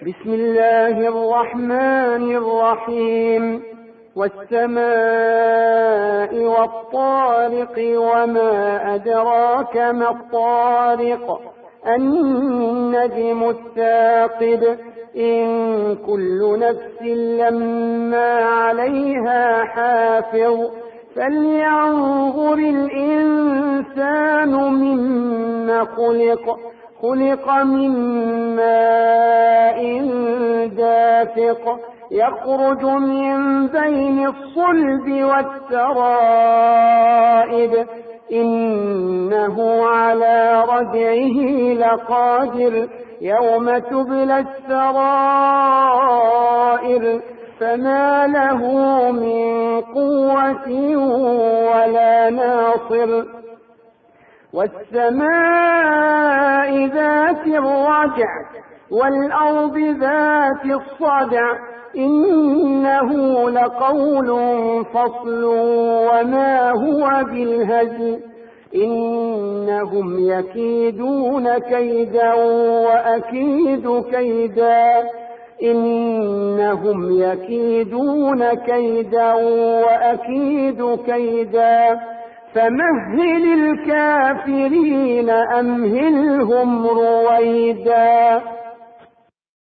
بسم الله الرحمن الرحيم والسماء والطارق وما أدراك ما الطارق النجم الثاقب إن كل نفس لما عليها حافظ فلينظر الإنسان مما خلق من ماء دافق يخرج من بين الصلب والترائب إنه على رجعه لقادر يوم تبلى السرائر فما له من قوة ولا ناصر والسماء ذات الرجع والأرض ذات الصدع إنه لقول فصل وما هو بالهزل إنهم يكيدون كيدا وأكيد كيدا إنهم يكيدون كيدا وأكيد كيدا فمهل الكافرين أمهلهم رويدا.